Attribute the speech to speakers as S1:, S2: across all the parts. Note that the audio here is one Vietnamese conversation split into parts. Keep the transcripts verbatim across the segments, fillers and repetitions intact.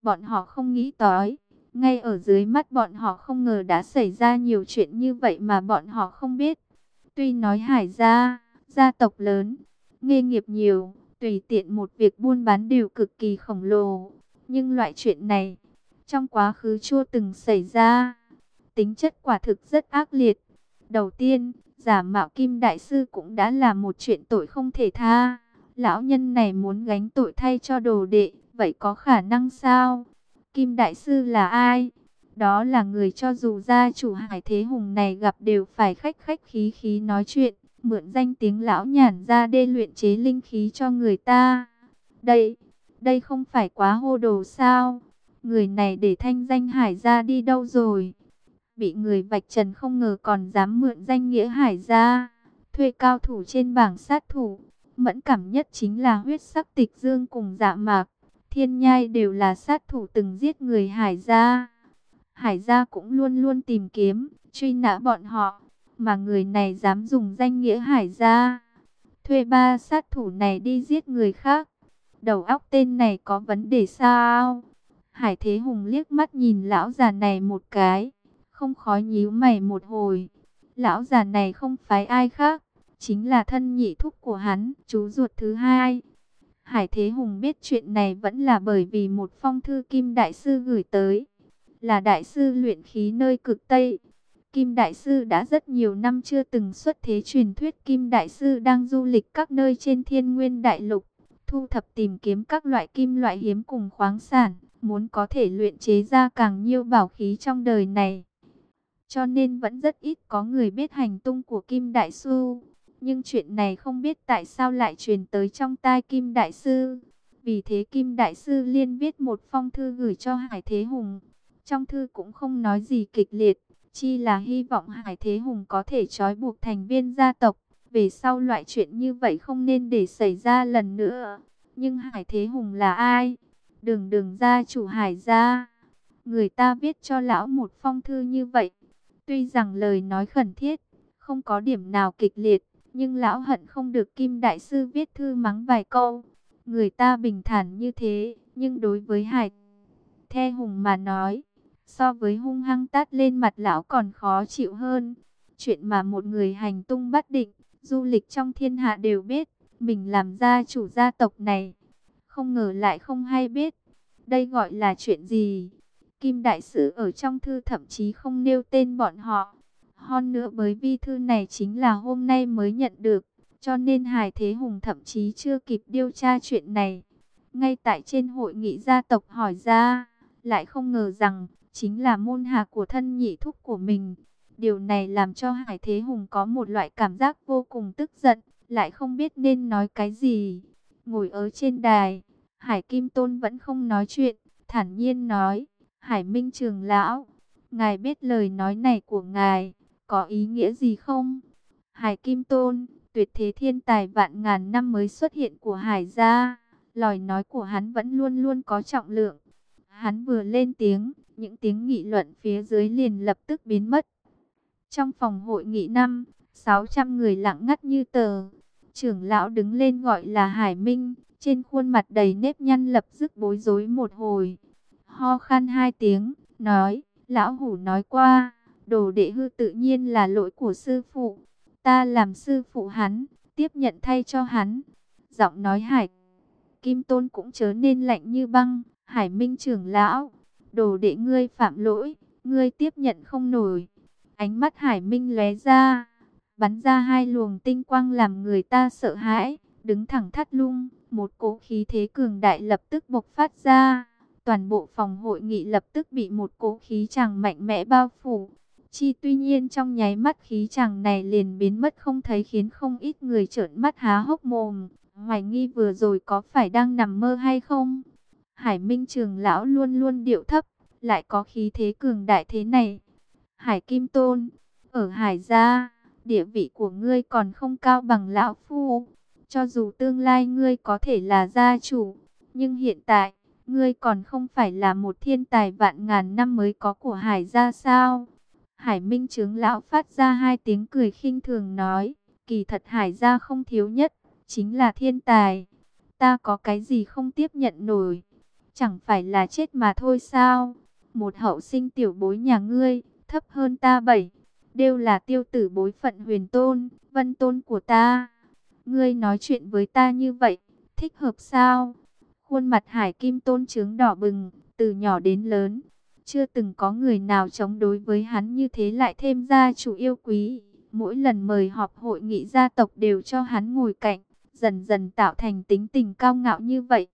S1: bọn họ không nghĩ tới. Ngay ở dưới mắt bọn họ không ngờ đã xảy ra nhiều chuyện như vậy mà bọn họ không biết. Tuy nói Hải gia, gia tộc lớn, nghề nghiệp nhiều, tùy tiện một việc buôn bán đều cực kỳ khổng lồ. Nhưng loại chuyện này, trong quá khứ chưa từng xảy ra. Tính chất quả thực rất ác liệt. Đầu tiên, giả mạo Kim Đại Sư cũng đã là một chuyện tội không thể tha. Lão nhân này muốn gánh tội thay cho đồ đệ, vậy có khả năng sao? Kim Đại Sư là ai? Đó là người cho dù gia chủ Hải Thế Hùng này gặp đều phải khách khách khí khí nói chuyện, mượn danh tiếng lão nhàn ra đê luyện chế linh khí cho người ta. Đây, đây không phải quá hô đồ sao? Người này để thanh danh Hải gia đi đâu rồi? Bị người vạch trần không ngờ còn dám mượn danh nghĩa Hải gia, thuê cao thủ trên bảng sát thủ. Mẫn cảm nhất chính là huyết sắc Tịch Dương cùng Dạ Mạc, Thiên Nhai đều là sát thủ từng giết người Hải gia. Hải gia cũng luôn luôn tìm kiếm, truy nã bọn họ, mà người này dám dùng danh nghĩa Hải gia, thuê ba sát thủ này đi giết người khác. Đầu óc tên này có vấn đề sao? Hải Thế Hùng liếc mắt nhìn lão già này một cái, không khói nhíu mày một hồi. Lão già này không phải ai khác, chính là thân nhị thúc của hắn, chú ruột thứ hai. Hải Thế Hùng biết chuyện này vẫn là bởi vì một phong thư Kim Đại Sư gửi tới, là Đại Sư luyện khí nơi cực Tây. Kim Đại Sư đã rất nhiều năm chưa từng xuất thế, truyền thuyết Kim Đại Sư đang du lịch các nơi trên Thiên Nguyên Đại Lục, thu thập tìm kiếm các loại kim loại hiếm cùng khoáng sản, muốn có thể luyện chế ra càng nhiều bảo khí trong đời này. Cho nên vẫn rất ít có người biết hành tung của Kim Đại Sư. Nhưng chuyện này không biết tại sao lại truyền tới trong tai Kim Đại Sư. Vì thế Kim Đại Sư liên viết một phong thư gửi cho Hải Thế Hùng. Trong thư cũng không nói gì kịch liệt, chi là hy vọng Hải Thế Hùng có thể trói buộc thành viên gia tộc. Về sau loại chuyện như vậy không nên để xảy ra lần nữa. Nhưng Hải Thế Hùng là ai? Đường đường gia chủ Hải gia. Người ta viết cho lão một phong thư như vậy. Tuy rằng lời nói khẩn thiết, không có điểm nào kịch liệt, nhưng lão hận không được Kim Đại Sư viết thư mắng vài câu. Người ta bình thản như thế, nhưng đối với Hải Thế Hùng mà nói, so với hung hăng tát lên mặt lão còn khó chịu hơn. Chuyện mà một người hành tung bất định, du lịch trong thiên hạ đều biết, mình làm gia chủ gia tộc này, không ngờ lại không hay biết. Đây gọi là chuyện gì? Kim Đại Sư ở trong thư thậm chí không nêu tên bọn họ. Hơn nữa bởi vì thư này chính là hôm nay mới nhận được, cho nên Hải Thế Hùng thậm chí chưa kịp điều tra chuyện này. Ngay tại trên hội nghị gia tộc hỏi ra, lại không ngờ rằng chính là môn hạ của thân nhị thúc của mình. Điều này làm cho Hải Thế Hùng có một loại cảm giác vô cùng tức giận, lại không biết nên nói cái gì. Ngồi ở trên đài, Hải Kim Tôn vẫn không nói chuyện, thản nhiên nói: Hải Minh Trường lão, ngài biết lời nói này của ngài có ý nghĩa gì không? Hải Kim Tôn, tuyệt thế thiên tài vạn ngàn năm mới xuất hiện của Hải gia, lời nói của hắn vẫn luôn luôn có trọng lượng. Hắn vừa lên tiếng, những tiếng nghị luận phía dưới liền lập tức biến mất. Trong phòng hội nghị năm, sáu trăm người lặng ngắt như tờ. Trưởng lão đứng lên gọi là Hải Minh, trên khuôn mặt đầy nếp nhăn lập tức bối rối một hồi. Ho khan hai tiếng, nói: Lão Hủ nói qua, đồ đệ hư tự nhiên là lỗi của sư phụ. Ta làm sư phụ hắn, tiếp nhận thay cho hắn. Giọng nói Hải Kim Tôn cũng trở nên lạnh như băng. Hải Minh trưởng lão, đồ đệ ngươi phạm lỗi, ngươi tiếp nhận không nổi. Ánh mắt Hải Minh lóe ra, bắn ra hai luồng tinh quang làm người ta sợ hãi. Đứng thẳng thắt lưng, một cỗ khí thế cường đại lập tức bộc phát ra. Toàn bộ phòng hội nghị lập tức bị một cỗ khí chàng mạnh mẽ bao phủ. Chi tuy nhiên trong nháy mắt khí chàng này liền biến mất không thấy, khiến không ít người trợn mắt há hốc mồm, hoài nghi vừa rồi có phải đang nằm mơ hay không. Hải Minh trưởng lão luôn luôn điệu thấp, lại có khí thế cường đại thế này. Hải Kim Tôn, ở Hải gia, địa vị của ngươi còn không cao bằng lão phu. Cho dù tương lai ngươi có thể là gia chủ, nhưng hiện tại ngươi còn không phải là một thiên tài vạn ngàn năm mới có của Hải gia sao? Hải Minh trưởng lão phát ra hai tiếng cười khinh thường nói: kỳ thật Hải gia không thiếu nhất chính là thiên tài. Ta có cái gì không tiếp nhận nổi? chẳng phải là chết mà thôi sao? Một hậu sinh tiểu bối nhà ngươi, thấp hơn ta bảy, đều là tiêu tử bối phận huyền tôn, vân tôn của ta. Ngươi nói chuyện với ta như vậy, thích hợp sao? Khuôn mặt Hải Kim Tôn trướng đỏ bừng, từ nhỏ đến lớn, chưa từng có người nào chống đối với hắn như thế, lại thêm gia chủ yêu quý. Mỗi lần mời họp hội nghị gia tộc đều cho hắn ngồi cạnh, dần dần tạo thành tính tình cao ngạo như vậy.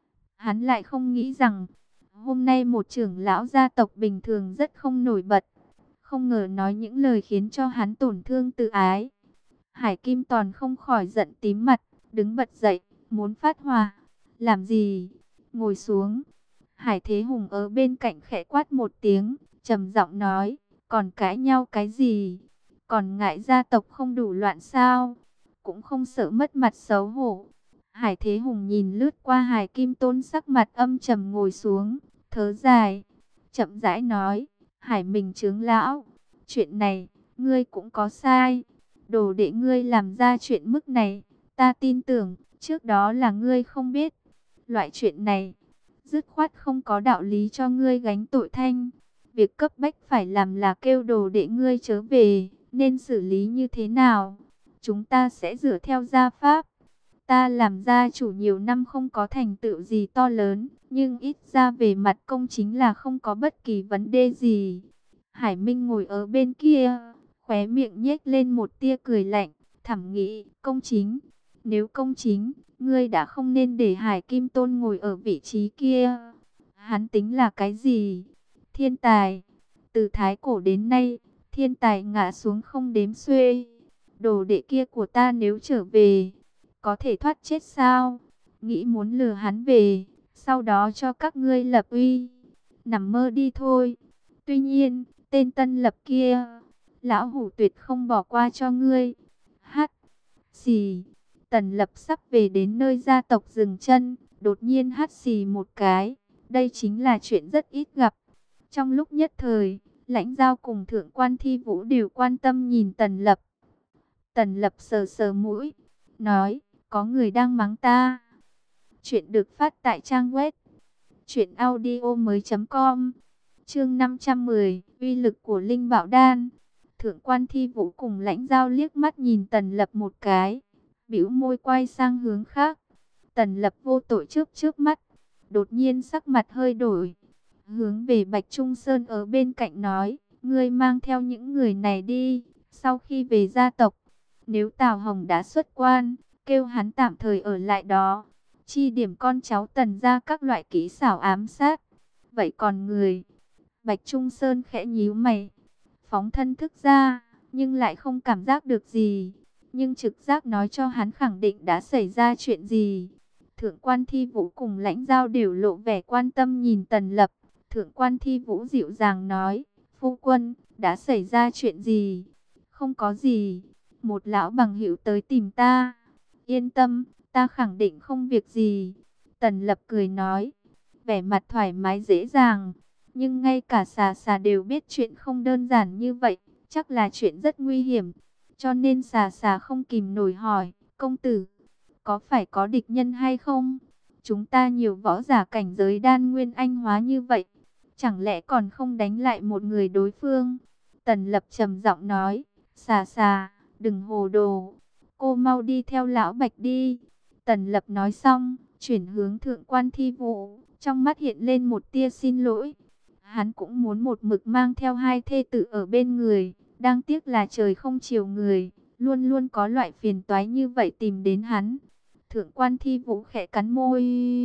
S1: Hắn lại không nghĩ rằng, hôm nay một trưởng lão gia tộc bình thường rất không nổi bật, không ngờ nói những lời khiến cho hắn tổn thương tự ái. Hải Kim Tòn không khỏi giận tím mặt, đứng bật dậy, muốn phát hỏa. Làm gì? Ngồi xuống. Hải Thế Hùng ở bên cạnh khẽ quát một tiếng, trầm giọng nói, còn cãi nhau cái gì? Còn ngại gia tộc không đủ loạn sao? Cũng không sợ mất mặt xấu hổ. Hải Thế Hùng nhìn lướt qua Hải Kim Tôn, sắc mặt âm trầm ngồi xuống, thở dài, chậm rãi nói, Hải Minh trưởng lão, chuyện này, ngươi cũng có sai. Đồ đệ ngươi làm ra chuyện mức này, ta tin tưởng, trước đó là ngươi không biết. Loại chuyện này, dứt khoát không có đạo lý cho ngươi gánh tội thanh. Việc cấp bách phải làm là kêu đồ đệ ngươi trở về, nên xử lý như thế nào? Chúng ta sẽ dựa theo gia pháp. Ta làm gia chủ nhiều năm không có thành tựu gì to lớn, nhưng ít ra về mặt công chính là không có bất kỳ vấn đề gì. Hải Minh ngồi ở bên kia, khóe miệng nhếch lên một tia cười lạnh, thầm nghĩ, công chính. Nếu công chính, ngươi đã không nên để Hải Kim Tôn ngồi ở vị trí kia. Hắn tính là cái gì? Thiên tài. Từ thái cổ đến nay, thiên tài ngã xuống không đếm xuê. Đồ đệ kia của ta nếu trở về, có thể thoát chết sao? Nghĩ muốn lừa hắn về, sau đó cho các ngươi lập uy. Nằm mơ đi thôi. Tuy nhiên, tên Tân Lập kia, lão hủ tuyệt không bỏ qua cho ngươi. Hát xì. Tần Lập sắp về đến nơi gia tộc dừng chân, đột nhiên hắt xì một cái. Đây chính là chuyện rất ít gặp. Trong lúc nhất thời, Lãnh Giao cùng Thượng quan Thi Vũ đều quan tâm nhìn Tần Lập. Tần Lập sờ sờ mũi, nói, có người đang mắng ta. Chuyện được phát tại trang web truyện audio mới chấm com. Chương năm trăm mười, uy lực của Linh Bảo Đan. Thượng quan Thi Vũ cùng Lãnh Giao liếc mắt nhìn Tần Lập một cái, bĩu môi quay sang hướng khác. Tần Lập vô tội trước trước mắt, đột nhiên sắc mặt hơi đổi, hướng về Bạch Trung Sơn ở bên cạnh nói, ngươi mang theo những người này đi, sau khi về gia tộc, nếu Tào Hồng đã xuất quan, kêu hắn tạm thời ở lại đó, chi điểm con cháu Tần ra các loại kỹ xảo ám sát. Vậy còn người? Bạch Trung Sơn khẽ nhíu mày, phóng thân thức ra, nhưng lại không cảm giác được gì. Nhưng trực giác nói cho hắn khẳng định đã xảy ra chuyện gì. Thượng quan Thi Vũ cùng Lãnh Giao đều lộ vẻ quan tâm nhìn Tần Lập. Thượng quan Thi Vũ dịu dàng nói, phu quân, đã xảy ra chuyện gì? Không có gì, một lão bằng hữu tới tìm ta. Yên tâm, ta khẳng định không việc gì. Tần Lập cười nói, vẻ mặt thoải mái dễ dàng. Nhưng ngay cả xà xà đều biết chuyện không đơn giản như vậy, chắc là chuyện rất nguy hiểm. Cho nên xà xà không kìm nổi hỏi, công tử, có phải có địch nhân hay không? Chúng ta nhiều võ giả cảnh giới đan nguyên anh hóa như vậy, chẳng lẽ còn không đánh lại một người đối phương? Tần Lập trầm giọng nói, xà xà, đừng hồ đồ, cô mau đi theo lão Bạch đi. Tần Lập nói xong, chuyển hướng Thượng quan Thi Vũ, trong mắt hiện lên một tia xin lỗi. Hắn cũng muốn một mực mang theo hai thê tử ở bên người, đáng tiếc là trời không chiều người, luôn luôn có loại phiền toái như vậy tìm đến hắn. Thượng quan Thi Vũ khẽ cắn môi.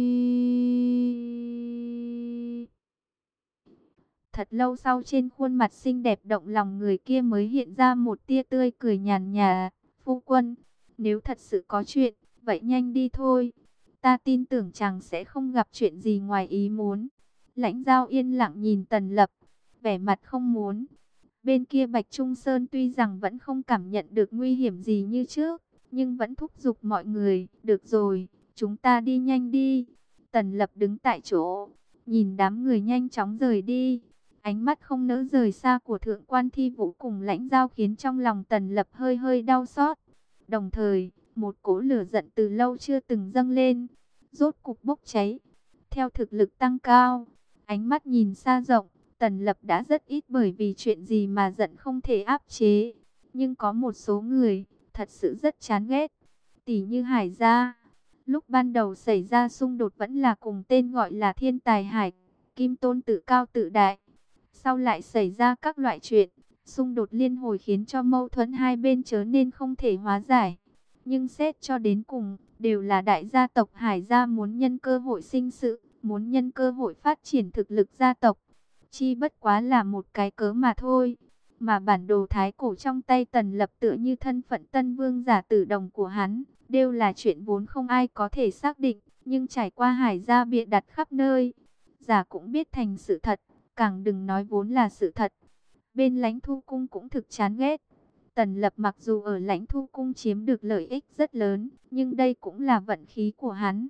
S1: Thật lâu sau trên khuôn mặt xinh đẹp động lòng người kia mới hiện ra một tia tươi cười nhàn nhạt. Phu quân, nếu thật sự có chuyện, vậy nhanh đi thôi. Ta tin tưởng chàng sẽ không gặp chuyện gì ngoài ý muốn. Lãnh Giao yên lặng nhìn Tần Lập, vẻ mặt không muốn. Bên kia Bạch Trung Sơn tuy rằng vẫn không cảm nhận được nguy hiểm gì như trước, nhưng vẫn thúc giục mọi người, được rồi, chúng ta đi nhanh đi. Tần Lập đứng tại chỗ, nhìn đám người nhanh chóng rời đi. Ánh mắt không nỡ rời xa của Thượng quan Thi Vũ cùng Lãnh Giao khiến trong lòng Tần Lập hơi hơi đau xót. Đồng thời, một cỗ lửa giận từ lâu chưa từng dâng lên, rốt cục bốc cháy. theo thực lực tăng cao. Ánh mắt nhìn xa rộng, Tần Lập đã rất ít bởi vì chuyện gì mà giận không thể áp chế. Nhưng có một số người, thật sự rất chán ghét. Tỷ như Hải gia. Lúc ban đầu xảy ra xung đột vẫn là cùng tên gọi là thiên tài Hải Kim Tôn tự cao tự đại. Sau lại xảy ra các loại chuyện, xung đột liên hồi khiến cho mâu thuẫn hai bên trở nên không thể hóa giải. Nhưng xét cho đến cùng, đều là đại gia tộc Hải gia muốn nhân cơ hội sinh sự, muốn nhân cơ hội phát triển thực lực gia tộc. Chi bất quá là một cái cớ mà thôi. Mà bản đồ thái cổ trong tay Tần Lập tựa như thân phận tân vương giả tử đồng của hắn, đều là chuyện vốn không ai có thể xác định, nhưng trải qua Hải gia bịa đặt khắp nơi, giả cũng biết thành sự thật, càng đừng nói vốn là sự thật. Bên Lãnh Thu Cung cũng thực chán ghét. Tần Lập mặc dù ở Lãnh Thu Cung chiếm được lợi ích rất lớn, nhưng đây cũng là vận khí của hắn.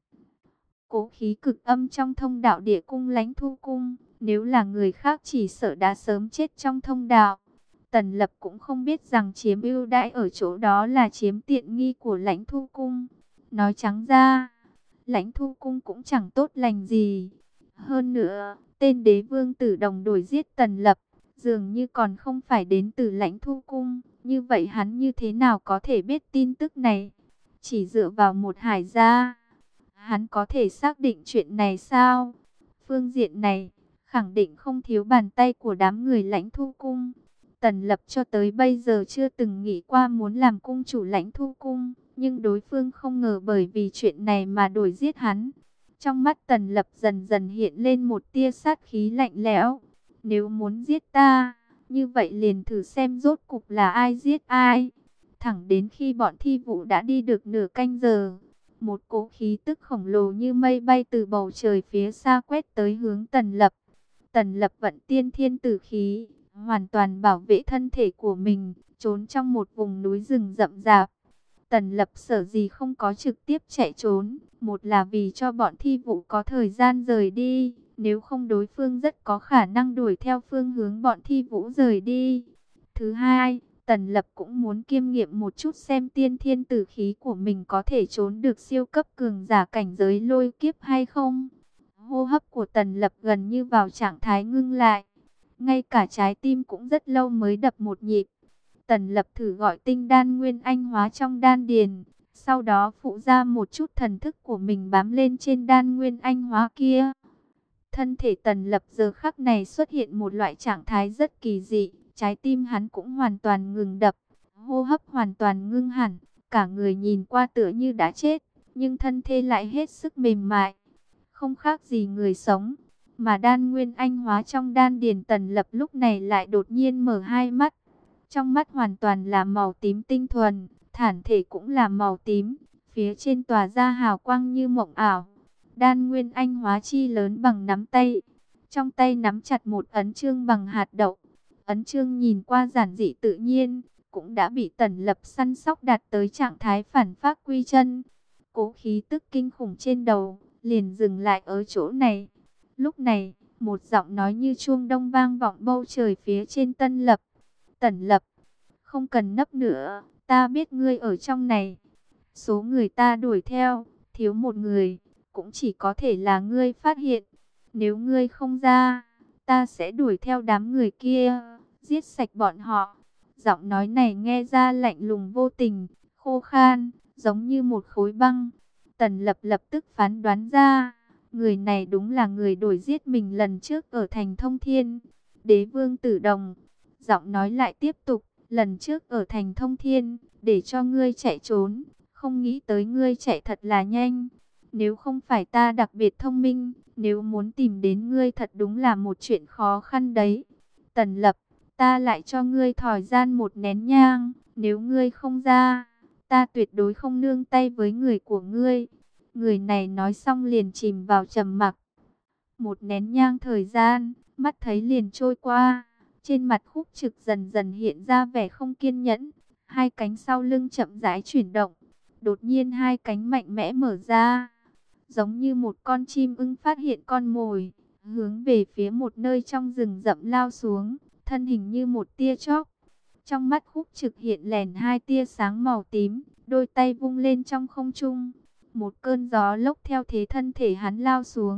S1: Cố khí cực âm trong thông đạo địa cung Lãnh Thu Cung, nếu là người khác chỉ sợ đã sớm chết trong thông đạo. Tần Lập cũng không biết rằng chiếm ưu đãi ở chỗ đó là chiếm tiện nghi của Lãnh Thu Cung. Nói trắng ra, Lãnh Thu Cung cũng chẳng tốt lành gì. Hơn nữa, tên đế vương tử đồng đuổi giết Tần Lập, dường như còn không phải đến từ Lãnh Thu Cung. Như vậy hắn như thế nào có thể biết tin tức này? Chỉ dựa vào một Hải gia, hắn có thể xác định chuyện này sao? Phương diện này, khẳng định không thiếu bàn tay của đám người Lãnh Thu Cung. Tần Lập cho tới bây giờ chưa từng nghĩ qua muốn làm cung chủ Lãnh Thu Cung, nhưng đối phương không ngờ bởi vì chuyện này mà đuổi giết hắn. Trong mắt Tần Lập dần dần hiện lên một tia sát khí lạnh lẽo. Nếu muốn giết ta, như vậy liền thử xem rốt cục là ai giết ai. Thẳng đến khi bọn thi vụ đã đi được nửa canh giờ, một cỗ khí tức khổng lồ như mây bay từ bầu trời phía xa quét tới hướng Tần Lập. Tần Lập vận tiên thiên tử khí, hoàn toàn bảo vệ thân thể của mình, trốn trong một vùng núi rừng rậm rạp. Tần Lập sở gì không có trực tiếp chạy trốn, một là vì cho bọn thi vụ có thời gian rời đi, nếu không đối phương rất có khả năng đuổi theo phương hướng bọn thi vũ rời đi. Thứ hai, Tần Lập cũng muốn kiêm nghiệm một chút xem tiên thiên tử khí của mình có thể trốn được siêu cấp cường giả cảnh giới lôi kiếp hay không. Hô hấp của Tần Lập gần như vào trạng thái ngưng lại. Ngay cả trái tim cũng rất lâu mới đập một nhịp. Tần Lập thử gọi tinh đan nguyên anh hóa trong đan điền. Sau đó phụ ra một chút thần thức của mình bám lên trên đan nguyên anh hóa kia. Thân thể Tần Lập giờ khắc này xuất hiện một loại trạng thái rất kỳ dị. Trái tim hắn cũng hoàn toàn ngừng đập. Hô hấp hoàn toàn ngưng hẳn. Cả người nhìn qua tựa như đã chết. Nhưng thân thể lại hết sức mềm mại. Không khác gì người sống. Mà đan nguyên anh hóa trong đan điền Tần Lập lúc này lại đột nhiên mở hai mắt. Trong mắt hoàn toàn là màu tím tinh thuần. Thản thể cũng là màu tím. Phía trên tỏa ra hào quang như mộng ảo. Đan nguyên anh hóa chi lớn bằng nắm tay. Trong tay nắm chặt một ấn chương bằng hạt đậu. Ấn chương nhìn qua giản dị tự nhiên. Cũng đã bị Tần Lập săn sóc đạt tới trạng thái phản phác quy chân. Cố khí tức kinh khủng trên đầu liền dừng lại ở chỗ này. Lúc này, một giọng nói như chuông đông vang vọng bầu trời phía trên Tân Lập. Tần Lập, không cần nấp nữa, ta biết ngươi ở trong này. Số người ta đuổi theo, thiếu một người, cũng chỉ có thể là ngươi phát hiện. Nếu ngươi không ra, ta sẽ đuổi theo đám người kia, giết sạch bọn họ. Giọng nói này nghe ra lạnh lùng vô tình, khô khan, giống như một khối băng. Tần Lập lập tức phán đoán ra, người này đúng là người đuổi giết mình lần trước ở thành Thông Thiên. Đế vương Tử Đồng. Giọng nói lại tiếp tục, lần trước ở thành Thông Thiên, để cho ngươi chạy trốn, không nghĩ tới ngươi chạy thật là nhanh. Nếu không phải ta đặc biệt thông minh, nếu muốn tìm đến ngươi thật đúng là một chuyện khó khăn đấy. Tần Lập, ta lại cho ngươi thời gian một nén nhang, nếu ngươi không ra, ta tuyệt đối không nương tay với người của ngươi. Người này nói xong liền chìm vào trầm mặc. Một nén nhang thời gian, mắt thấy liền trôi qua. Trên mặt Khúc Trực dần dần hiện ra vẻ không kiên nhẫn. Hai cánh sau lưng chậm rãi chuyển động. Đột nhiên hai cánh mạnh mẽ mở ra. Giống như một con chim ưng phát hiện con mồi. Hướng về phía một nơi trong rừng rậm lao xuống. Thân hình như một tia chớp. Trong mắt Khúc Trực hiện lèn hai tia sáng màu tím. Đôi tay vung lên trong không trung. Một cơn gió lốc theo thế thân thể hắn lao xuống.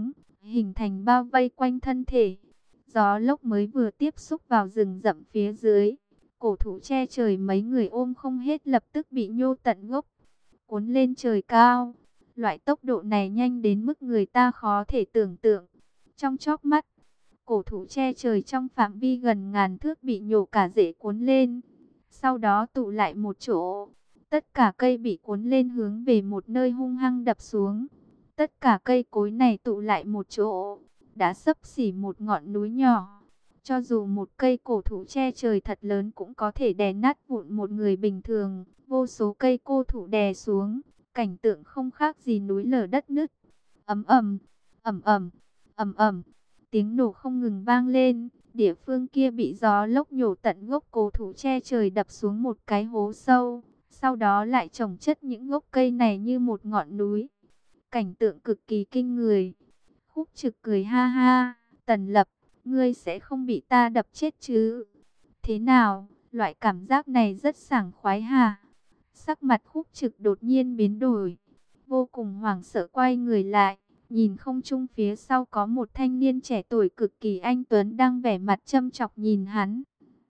S1: hình thành bao vây quanh thân thể. Gió lốc mới vừa tiếp xúc vào rừng rậm phía dưới, cổ thụ che trời mấy người ôm không hết lập tức bị nhô tận gốc, cuốn lên trời cao. Loại tốc độ này nhanh đến mức người ta khó thể tưởng tượng. Trong chớp mắt, cổ thụ che trời trong phạm vi gần ngàn thước bị nhổ cả rễ cuốn lên, sau đó tụ lại một chỗ. Tất cả cây bị cuốn lên hướng về một nơi hung hăng đập xuống. Tất cả cây cối này tụ lại một chỗ, đã xấp xỉ một ngọn núi nhỏ. Cho dù một cây cổ thụ che trời thật lớn cũng có thể đè nát vụn một người bình thường. Vô số cây cổ thụ đè xuống, cảnh tượng không khác gì núi lở đất nứt. Ầm ầm, ầm ầm, ầm ầm, tiếng nổ không ngừng vang lên. Địa phương kia bị gió lốc nhổ tận gốc cổ thụ che trời đập xuống một cái hố sâu. Sau đó lại chồng chất những gốc cây này như một ngọn núi. Cảnh tượng cực kỳ kinh người. Khúc Trực cười ha ha, Tần Lập, ngươi sẽ không bị ta đập chết chứ? Thế nào, loại cảm giác này rất sảng khoái hả? Sắc mặt Khúc Trực đột nhiên biến đổi, vô cùng hoảng sợ quay người lại, nhìn không trung phía sau có một thanh niên trẻ tuổi cực kỳ anh tuấn đang vẻ mặt châm chọc nhìn hắn.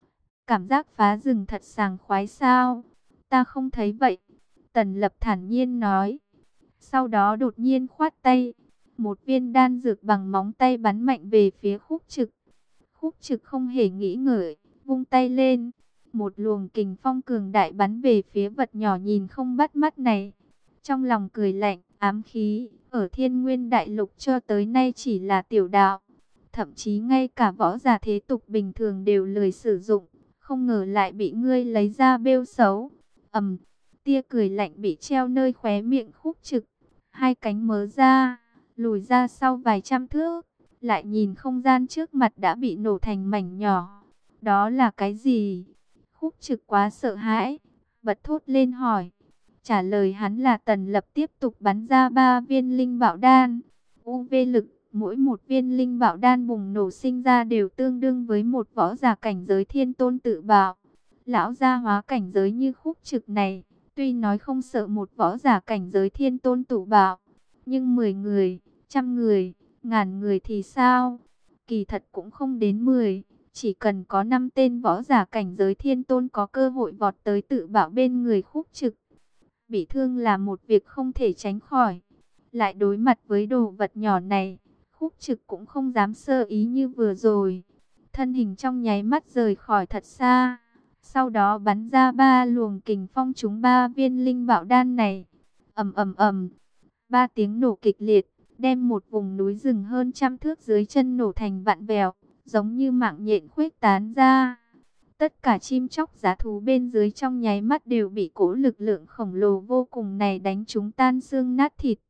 S1: Cảm giác phá rừng thật sảng khoái sao? Ta không thấy vậy, Tần Lập thản nhiên nói. Sau đó đột nhiên khoát tay, một viên đan dược bằng móng tay bắn mạnh về phía Khúc Trực. Khúc Trực không hề nghĩ ngợi, vung tay lên, một luồng kình phong cường đại bắn về phía vật nhỏ nhìn không bắt mắt này. Trong lòng cười lạnh, ám khí ở Thiên Nguyên Đại Lục cho tới nay chỉ là tiểu đạo, thậm chí ngay cả võ giả thế tục bình thường đều lười sử dụng, không ngờ lại bị ngươi lấy ra bêu xấu. Ầm, tia cười lạnh bị treo nơi khóe miệng Khúc Trực, hai cánh mớ ra, lùi ra sau vài trăm thước, lại nhìn không gian trước mặt đã bị nổ thành mảnh nhỏ. Đó là cái gì? Khúc Trực quá sợ hãi, bật thốt lên hỏi. Trả lời hắn là Tần Lập tiếp tục bắn ra ba viên linh bảo đan. u vê lực, mỗi một viên linh bảo đan bùng nổ sinh ra đều tương đương với một võ giả cảnh giới thiên tôn tự bạo. Lão gia hóa cảnh giới như Khúc Trực này, tuy nói không sợ một võ giả cảnh giới thiên tôn tự bạo, nhưng mười người, trăm người, ngàn người thì sao? Kỳ thật cũng không đến mười, chỉ cần có năm tên võ giả cảnh giới thiên tôn có cơ hội vọt tới tự bạo bên người Khúc Trực. Bị thương là một việc không thể tránh khỏi. Lại đối mặt với đồ vật nhỏ này, Khúc Trực cũng không dám sơ ý như vừa rồi. Thân hình trong nháy mắt rời khỏi thật xa. Sau đó bắn ra ba luồng kình phong trúng ba viên linh bảo đan này. Ầm ầm ầm, ba tiếng nổ kịch liệt, đem một vùng núi rừng hơn trăm thước dưới chân nổ thành vạn vẹo, giống như mạng nhện khuếch tán ra. Tất cả chim chóc giá thú bên dưới trong nháy mắt đều bị cỗ lực lượng khổng lồ vô cùng này đánh trúng tan xương nát thịt.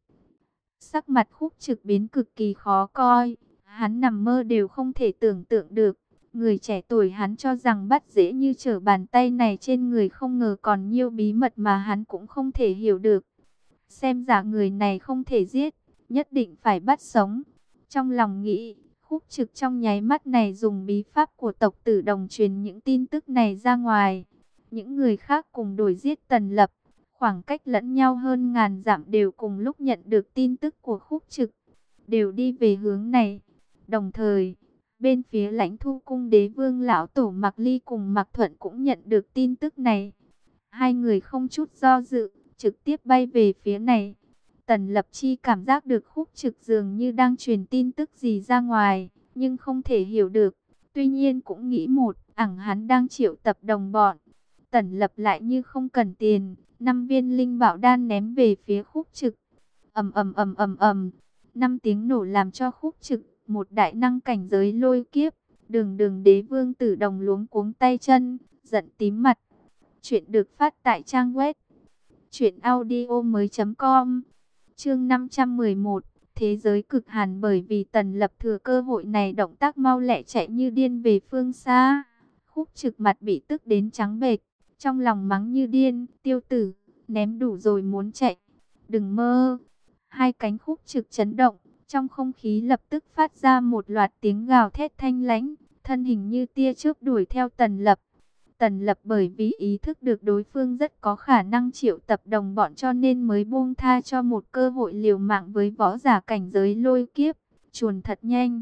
S1: Sắc mặt Khúc Trực biến cực kỳ khó coi, hắn nằm mơ đều không thể tưởng tượng được. Người trẻ tuổi hắn cho rằng bắt dễ như trở bàn tay này trên người không ngờ còn nhiều bí mật mà hắn cũng không thể hiểu được. Xem ra người này không thể giết, nhất định phải bắt sống. Trong lòng nghĩ, Khúc Trực trong nháy mắt này dùng bí pháp của tộc Tử Đồng truyền những tin tức này ra ngoài. Những người khác cùng đuổi giết Tần Lập, khoảng cách lẫn nhau hơn ngàn dặm đều cùng lúc nhận được tin tức của Khúc Trực, đều đi về hướng này. Đồng thời, bên phía Lãnh Thu Cung Đế Vương lão tổ Mạc Ly cùng Mạc Thuận cũng nhận được tin tức này. Hai người không chút do dự, trực tiếp bay về phía này. Tần Lập Chi cảm giác được Khúc Trực dường như đang truyền tin tức gì ra ngoài, nhưng không thể hiểu được. Tuy nhiên cũng nghĩ một, ẳng hắn đang triệu tập đồng bọn. Tần Lập lại như không cần tiền, năm viên linh bảo đan ném về phía Khúc Trực. Ầm ầm ầm ầm ầm, năm tiếng nổ làm cho Khúc Trực, một đại năng cảnh giới lôi kiếp, Đường Đường Đế Vương Tử Đồng luống cuống tay chân, giận tím mặt. Chuyện được phát tại trang web truyện audio mới chấm com. Chương năm trăm mười một, thế giới cực hàn. Bởi vì Tần Lập thừa cơ hội này động tác mau lẹ chạy như điên về phương xa. Khúc Trực mặt bị tức đến trắng bệch, trong lòng mắng như điên, tiêu tử, ném đủ rồi muốn chạy, đừng mơ. Hai cánh Khúc Trực chấn động, trong không khí lập tức phát ra một loạt tiếng gào thét thanh lãnh, thân hình như tia chớp đuổi theo Tần Lập. Tần Lập bởi vì ý thức được đối phương rất có khả năng triệu tập đồng bọn cho nên mới buông tha cho một cơ hội liều mạng với võ giả cảnh giới lôi kiếp. chuồn thật nhanh.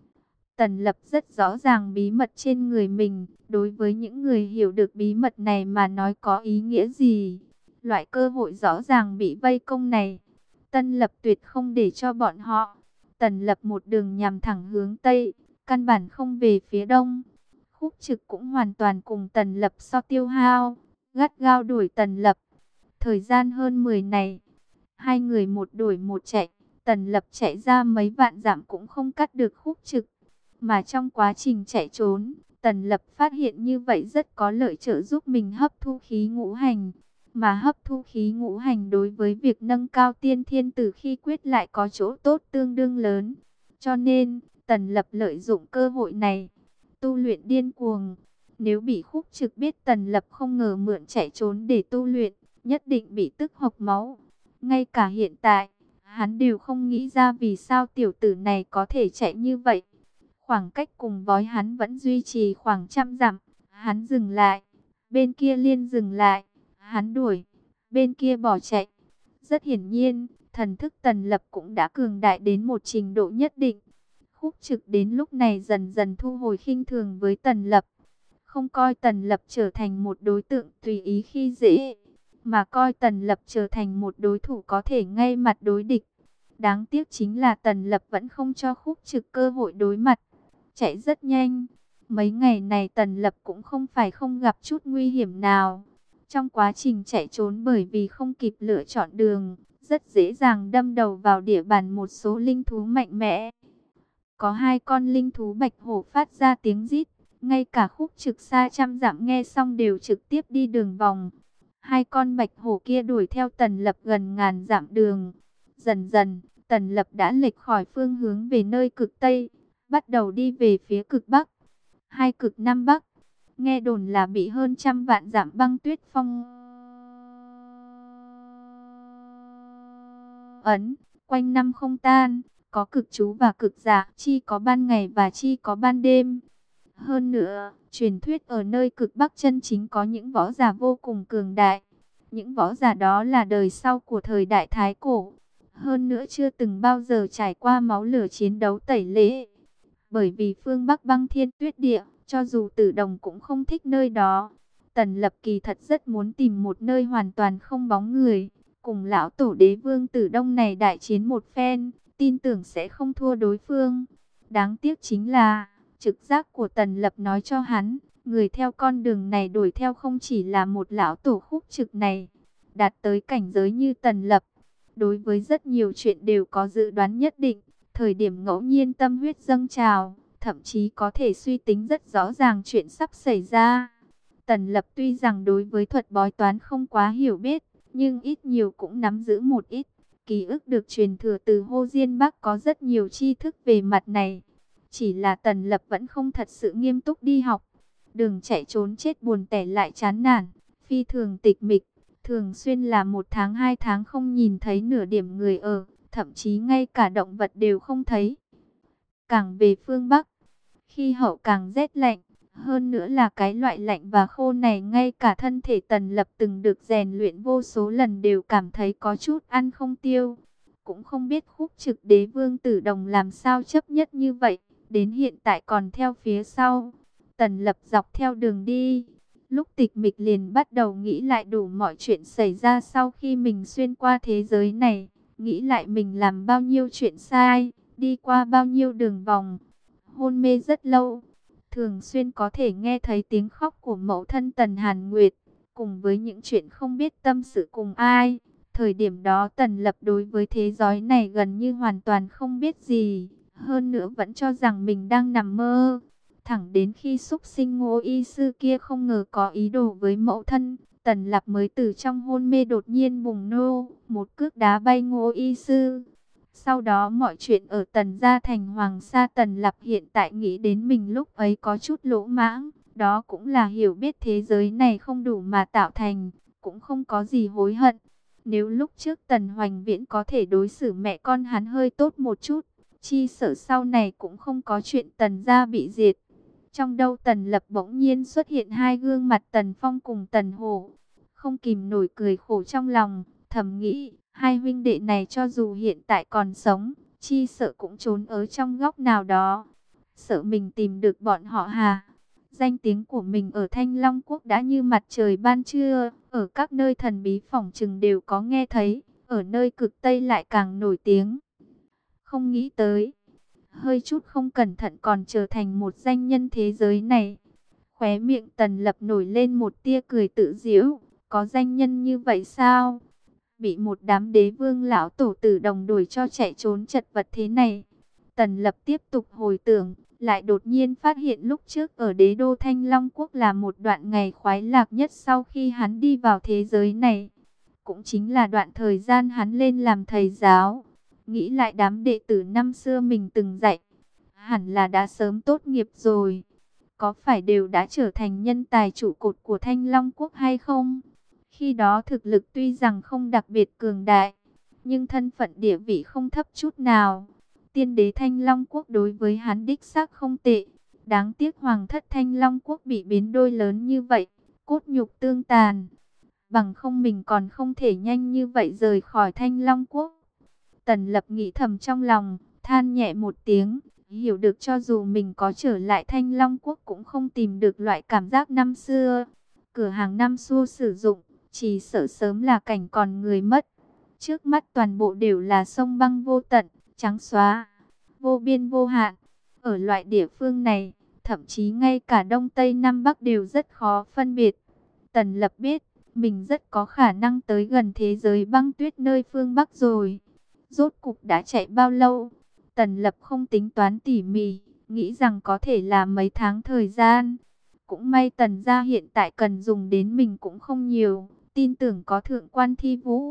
S1: Tần Lập rất rõ ràng bí mật trên người mình, đối với những người hiểu được bí mật này mà nói có ý nghĩa gì. Loại cơ hội rõ ràng bị vây công này, Tân Lập tuyệt không để cho bọn họ. Tần Lập một đường nhằm thẳng hướng Tây, căn bản không về phía Đông. Khúc Trực cũng hoàn toàn cùng Tần Lập so tiêu hao, gắt gao đuổi Tần Lập. Thời gian hơn mười này, hai người một đuổi một chạy, Tần Lập chạy ra mấy vạn dặm cũng không cắt được Khúc Trực. Mà trong quá trình chạy trốn, Tần Lập phát hiện như vậy rất có lợi trợ giúp mình hấp thu khí ngũ hành. Mà hấp thu khí ngũ hành đối với việc nâng cao tiên thiên tử khi quyết lại có chỗ tốt tương đương lớn. Cho nên, Tần Lập lợi dụng cơ hội này, tu luyện điên cuồng. Nếu bị Khúc Trực biết Tần Lập không ngờ mượn chạy trốn để tu luyện, nhất định bị tức hộc máu. Ngay cả hiện tại, hắn đều không nghĩ ra vì sao tiểu tử này có thể chạy như vậy. Khoảng cách cùng với hắn vẫn duy trì khoảng trăm dặm. Hắn dừng lại, bên kia liên dừng lại, hắn đuổi, bên kia bỏ chạy. Rất hiển nhiên, thần thức Tần Lập cũng đã cường đại đến một trình độ nhất định. Khúc Trực đến lúc này dần dần thu hồi khinh thường với Tần Lập. Không coi Tần Lập trở thành một đối tượng tùy ý khi dễ, mà coi Tần Lập trở thành một đối thủ có thể ngay mặt đối địch. Đáng tiếc chính là Tần Lập vẫn không cho Khúc Trực cơ hội đối mặt. Chạy rất nhanh. Mấy ngày này Tần Lập cũng không phải không gặp chút nguy hiểm nào. Trong quá trình chạy trốn bởi vì không kịp lựa chọn đường, rất dễ dàng đâm đầu vào địa bàn một số linh thú mạnh mẽ. Có hai con linh thú bạch hổ phát ra tiếng rít, ngay cả Khúc Trực xa trăm dặm nghe xong đều trực tiếp đi đường vòng. Hai con bạch hổ kia đuổi theo Tần Lập gần ngàn dặm đường. Dần dần, Tần Lập đã lệch khỏi phương hướng về nơi cực Tây, bắt đầu đi về phía cực Bắc. Hai cực Nam Bắc, nghe đồn là bị hơn trăm vạn dặm băng tuyết phong ấn, quanh năm không tan, có cực trú và cực dạ, chi có ban ngày và chi có ban đêm. Hơn nữa, truyền thuyết ở nơi cực Bắc chân chính có những võ giả vô cùng cường đại. Những võ giả đó là đời sau của thời đại Thái Cổ. Hơn nữa chưa từng bao giờ trải qua máu lửa chiến đấu tẩy lễ. Bởi vì phương Bắc băng thiên tuyết địa, cho dù Tử Đồng cũng không thích nơi đó. Tần Lập kỳ thật rất muốn tìm một nơi hoàn toàn không bóng người, cùng lão tổ đế vương Tử Đông này đại chiến một phen, tin tưởng sẽ không thua đối phương. Đáng tiếc chính là, trực giác của Tần Lập nói cho hắn, người theo con đường này đuổi theo không chỉ là một lão tổ Khúc Trực này, đạt tới cảnh giới như Tần Lập. Đối với rất nhiều chuyện đều có dự đoán nhất định, thời điểm ngẫu nhiên tâm huyết dâng trào, thậm chí có thể suy tính rất rõ ràng chuyện sắp xảy ra. Tần Lập tuy rằng đối với thuật bói toán không quá hiểu biết, nhưng ít nhiều cũng nắm giữ một ít. Ký ức được truyền thừa từ Hồ Diên Bắc có rất nhiều tri thức về mặt này. Chỉ là Tần Lập vẫn không thật sự nghiêm túc đi học. Đường chạy trốn chết buồn tẻ lại chán nản, phi thường tịch mịch. Thường xuyên là một tháng hai tháng không nhìn thấy nửa điểm người ở, thậm chí ngay cả động vật đều không thấy. Càng về phương Bắc, khí hậu càng rét lạnh, hơn nữa là cái loại lạnh và khô này ngay cả thân thể Tần Lập từng được rèn luyện vô số lần đều cảm thấy có chút ăn không tiêu. Cũng không biết Khúc Trực đế vương Tử Đồng làm sao chấp nhất như vậy, đến hiện tại còn theo phía sau. Tần Lập dọc theo đường đi, lúc tịch mịch liền bắt đầu nghĩ lại đủ mọi chuyện xảy ra sau khi mình xuyên qua thế giới này. Nghĩ lại mình làm bao nhiêu chuyện sai, đi qua bao nhiêu đường vòng. Hôn mê rất lâu, thường xuyên có thể nghe thấy tiếng khóc của mẫu thân Tần Hàn Nguyệt, cùng với những chuyện không biết tâm sự cùng ai. Thời điểm đó Tần Lập đối với thế giới này gần như hoàn toàn không biết gì, hơn nữa vẫn cho rằng mình đang nằm mơ. Thẳng đến khi xúc sinh Ngô y sư kia không ngờ có ý đồ với mẫu thân, Tần Lập mới từ trong hôn mê đột nhiên bùng nô, một cước đá bay Ngô y sư. Sau đó mọi chuyện ở Tần gia thành Hoàng Sa. Tần Lập hiện tại nghĩ đến mình lúc ấy có chút lỗ mãng, đó cũng là hiểu biết thế giới này không đủ mà tạo thành, cũng không có gì hối hận. Nếu lúc trước Tần Hoành Viễn có thể đối xử mẹ con hắn hơi tốt một chút, chi sợ sau này cũng không có chuyện Tần gia bị diệt. Trong đầu Tần Lập bỗng nhiên xuất hiện hai gương mặt Tần Phong cùng Tần Hổ, không kìm nổi cười khổ trong lòng, thầm nghĩ, hai huynh đệ này cho dù hiện tại còn sống, chi sợ cũng trốn ở trong góc nào đó, sợ mình tìm được bọn họ hà. Danh tiếng của mình ở Thanh Long Quốc đã như mặt trời ban trưa, ở các nơi thần bí phỏng chừng đều có nghe thấy, ở nơi cực Tây lại càng nổi tiếng. Không nghĩ tới, hơi chút không cẩn thận còn trở thành một danh nhân thế giới này. Khóe miệng Tần Lập nổi lên một tia cười tự giễu, có danh nhân như vậy sao? Bị một đám đế vương lão tổ tử đồng đuổi cho chạy trốn chật vật thế này. Tần Lập tiếp tục hồi tưởng, lại đột nhiên phát hiện lúc trước ở đế đô Thanh Long Quốc là một đoạn ngày khoái lạc nhất sau khi hắn đi vào thế giới này. Cũng chính là đoạn thời gian hắn lên làm thầy giáo. Nghĩ lại đám đệ tử năm xưa mình từng dạy, hẳn là đã sớm tốt nghiệp rồi. Có phải đều đã trở thành nhân tài trụ cột của Thanh Long Quốc hay không? Khi đó thực lực tuy rằng không đặc biệt cường đại, nhưng thân phận địa vị không thấp chút nào. Tiên đế Thanh Long Quốc đối với hắn đích xác không tệ. Đáng tiếc Hoàng thất Thanh Long Quốc bị biến đôi lớn như vậy, cốt nhục tương tàn. Bằng không mình còn không thể nhanh như vậy rời khỏi Thanh Long Quốc. Tần Lập nghĩ thầm trong lòng, than nhẹ một tiếng, hiểu được cho dù mình có trở lại Thanh Long Quốc cũng không tìm được loại cảm giác năm xưa. Cửa hàng năm xưa sử dụng, chỉ sợ sớm là cảnh còn người mất. Trước mắt toàn bộ đều là sông băng vô tận, trắng xóa, vô biên vô hạn. Ở loại địa phương này, thậm chí ngay cả Đông Tây Nam Bắc đều rất khó phân biệt. Tần Lập biết, mình rất có khả năng tới gần thế giới băng tuyết nơi phương Bắc rồi. Rốt cục đã chạy bao lâu? Tần Lập không tính toán tỉ mỉ, nghĩ rằng có thể là mấy tháng thời gian. Cũng may Tần gia hiện tại cần dùng đến mình cũng không nhiều, tin tưởng có Thượng quan Thi Vũ,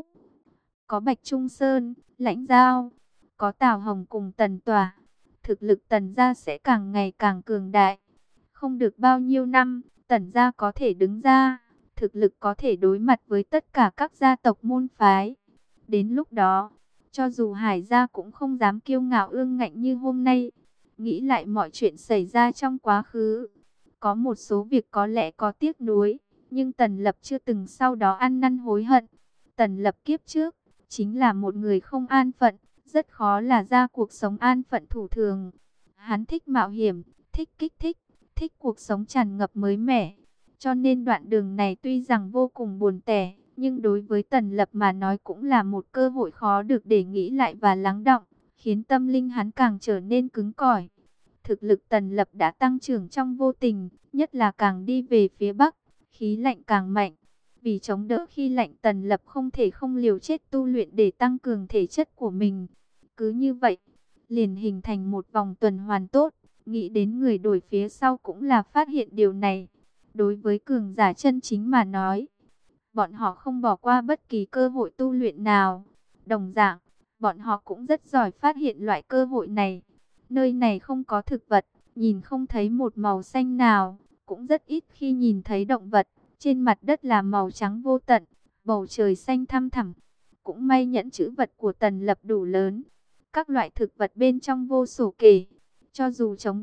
S1: có Bạch Trung Sơn, Lãnh Giao, có Tào Hồng cùng Tần Tỏa. Thực lực Tần gia sẽ càng ngày càng cường đại. Không được bao nhiêu năm, Tần gia có thể đứng ra, thực lực có thể đối mặt với tất cả các gia tộc môn phái. Đến lúc đó, cho dù Hải gia cũng không dám kiêu ngạo ương ngạnh như hôm nay. Nghĩ lại mọi chuyện xảy ra trong quá khứ, có một số việc có lẽ có tiếc nuối, nhưng Tần Lập chưa từng sau đó ăn năn hối hận. Tần Lập kiếp trước, chính là một người không an phận, rất khó là ra cuộc sống an phận thủ thường. Hắn thích mạo hiểm, thích kích thích, thích cuộc sống tràn ngập mới mẻ. Cho nên đoạn đường này tuy rằng vô cùng buồn tẻ, nhưng đối với Tần Lập mà nói cũng là một cơ hội khó được để nghĩ lại và lắng đọng, khiến tâm linh hắn càng trở nên cứng cỏi. Thực lực Tần Lập đã tăng trưởng trong vô tình, nhất là càng đi về phía Bắc, khí lạnh càng mạnh. Vì chống đỡ khi lạnh, Tần Lập không thể không liều chết tu luyện để tăng cường thể chất của mình. Cứ như vậy, liền hình thành một vòng tuần hoàn tốt. Nghĩ đến người đổi phía sau cũng là phát hiện điều này. Đối với cường giả chân chính mà nói, bọn họ không bỏ qua bất kỳ cơ hội tu luyện nào. Đồng dạng, bọn họ cũng rất giỏi phát hiện loại cơ hội này. Nơi này không có thực vật, nhìn không thấy một màu xanh nào, cũng rất ít khi nhìn thấy động vật. Trên mặt đất là màu trắng vô tận, bầu trời xanh thăm thẳm. Cũng may nhẫn trữ vật của Tần Lập đủ lớn, các loại thực vật bên trong vô số kể. Cho dù chống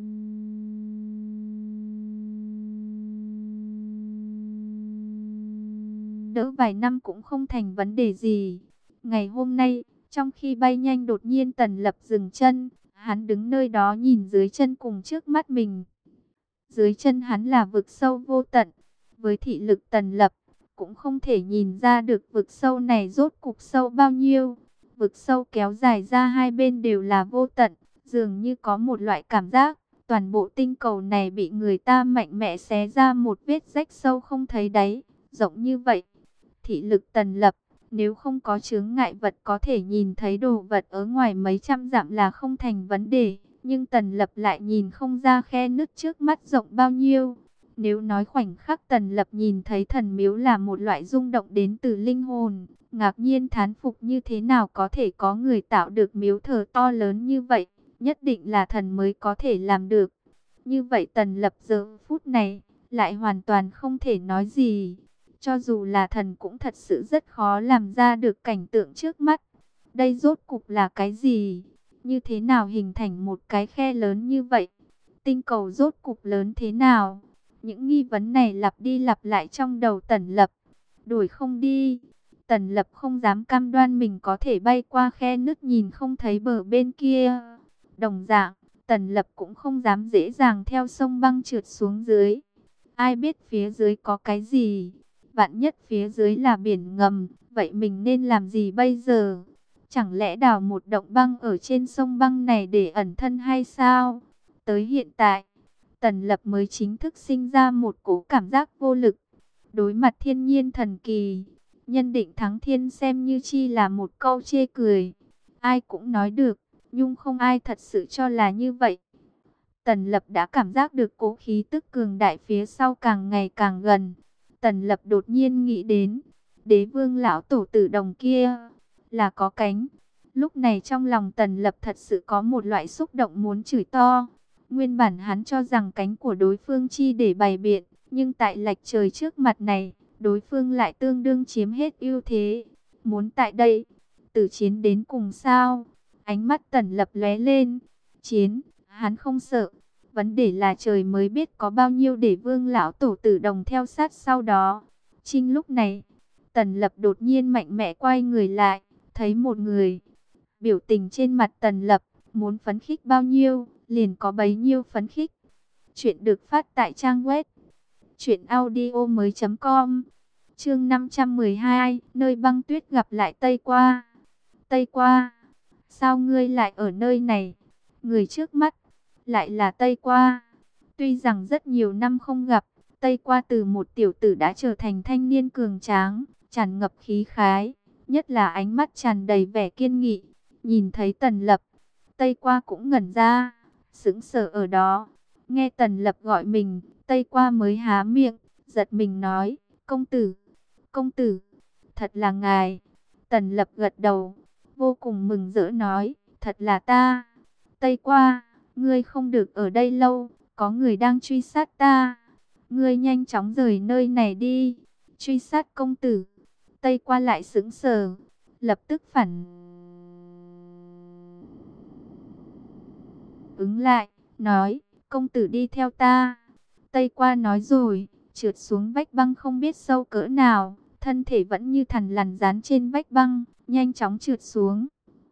S1: đỡ vài năm cũng không thành vấn đề gì. Ngày hôm nay, trong khi bay nhanh đột nhiên Tần Lập dừng chân, hắn đứng nơi đó nhìn dưới chân cùng trước mắt mình. Dưới chân hắn là vực sâu vô tận. Với thị lực Tần Lập, cũng không thể nhìn ra được vực sâu này rốt cục sâu bao nhiêu. Vực sâu kéo dài ra hai bên đều là vô tận, dường như có một loại cảm giác, toàn bộ tinh cầu này bị người ta mạnh mẽ xé ra một vết rách sâu không thấy đáy, rộng như vậy. Thị lực Tần Lập, nếu không có chướng ngại vật có thể nhìn thấy đồ vật ở ngoài mấy trăm dặm là không thành vấn đề, nhưng Tần Lập lại nhìn không ra khe nứt trước mắt rộng bao nhiêu. Nếu nói khoảnh khắc Tần Lập nhìn thấy thần miếu là một loại rung động đến từ linh hồn, ngạc nhiên thán phục như thế nào có thể có người tạo được miếu thờ to lớn như vậy, nhất định là thần mới có thể làm được. Như vậy Tần Lập giờ phút này, lại hoàn toàn không thể nói gì. Cho dù là thần cũng thật sự rất khó làm ra được cảnh tượng trước mắt. Đây rốt cục là cái gì? Như thế nào hình thành một cái khe lớn như vậy? Tinh cầu rốt cục lớn thế nào? Những nghi vấn này lặp đi lặp lại trong đầu Tần Lập. Đuổi không đi. Tần Lập không dám cam đoan mình có thể bay qua khe nứt nhìn không thấy bờ bên kia. Đồng dạng, Tần Lập cũng không dám dễ dàng theo sông băng trượt xuống dưới. Ai biết phía dưới có cái gì? Vạn nhất phía dưới là biển ngầm, vậy mình nên làm gì bây giờ? Chẳng lẽ đào một động băng ở trên sông băng này để ẩn thân hay sao? Tới hiện tại, Tần Lập mới chính thức sinh ra một cỗ cảm giác vô lực. Đối mặt thiên nhiên thần kỳ, nhân định thắng thiên xem như chi là một câu chê cười. Ai cũng nói được, nhưng không ai thật sự cho là như vậy. Tần Lập đã cảm giác được cỗ khí tức cường đại phía sau càng ngày càng gần. Tần Lập đột nhiên nghĩ đến, đế vương lão tổ tử đồng kia là có cánh. Lúc này trong lòng Tần Lập thật sự có một loại xúc động muốn chửi to. Nguyên bản hắn cho rằng cánh của đối phương chi để bày biện, nhưng tại lệch trời trước mặt này, đối phương lại tương đương chiếm hết ưu thế. Muốn tại đây, tử chiến đến cùng sao? Ánh mắt Tần Lập lóe lên. Chiến, hắn không sợ. Vấn đề là trời mới biết có bao nhiêu để vương lão tổ tử đồng theo sát sau đó. Trinh lúc này, Tần Lập đột nhiên mạnh mẽ quay người lại, thấy một người. Biểu tình trên mặt Tần Lập, muốn phấn khích bao nhiêu, liền có bấy nhiêu phấn khích. Chuyện được phát tại trang web truyện audio mới chấm com. Chương năm trăm mười hai, nơi băng tuyết gặp lại Tây Qua. Tây Qua, sao ngươi lại ở nơi này? Người trước mắt lại là Tây Qua. Tuy rằng rất nhiều năm không gặp, Tây Qua từ một tiểu tử đã trở thành thanh niên cường tráng, tràn ngập khí khái, nhất là ánh mắt tràn đầy vẻ kiên nghị. Nhìn thấy Tần Lập, Tây Qua cũng ngẩn ra, sững sờ ở đó. Nghe Tần Lập gọi mình, Tây Qua mới há miệng, giật mình nói, công tử, công tử, thật là ngài. Tần Lập gật đầu, vô cùng mừng rỡ nói, thật là ta. Tây Qua, ngươi không được ở đây lâu, có người đang truy sát ta. Ngươi nhanh chóng rời nơi này đi. Truy sát công tử. Tây Qua lại sững sờ, lập tức phản ứng lại, nói, công tử đi theo ta. Tây Qua nói rồi, trượt xuống vách băng không biết sâu cỡ nào, thân thể vẫn như thằn lằn dán trên vách băng, nhanh chóng trượt xuống.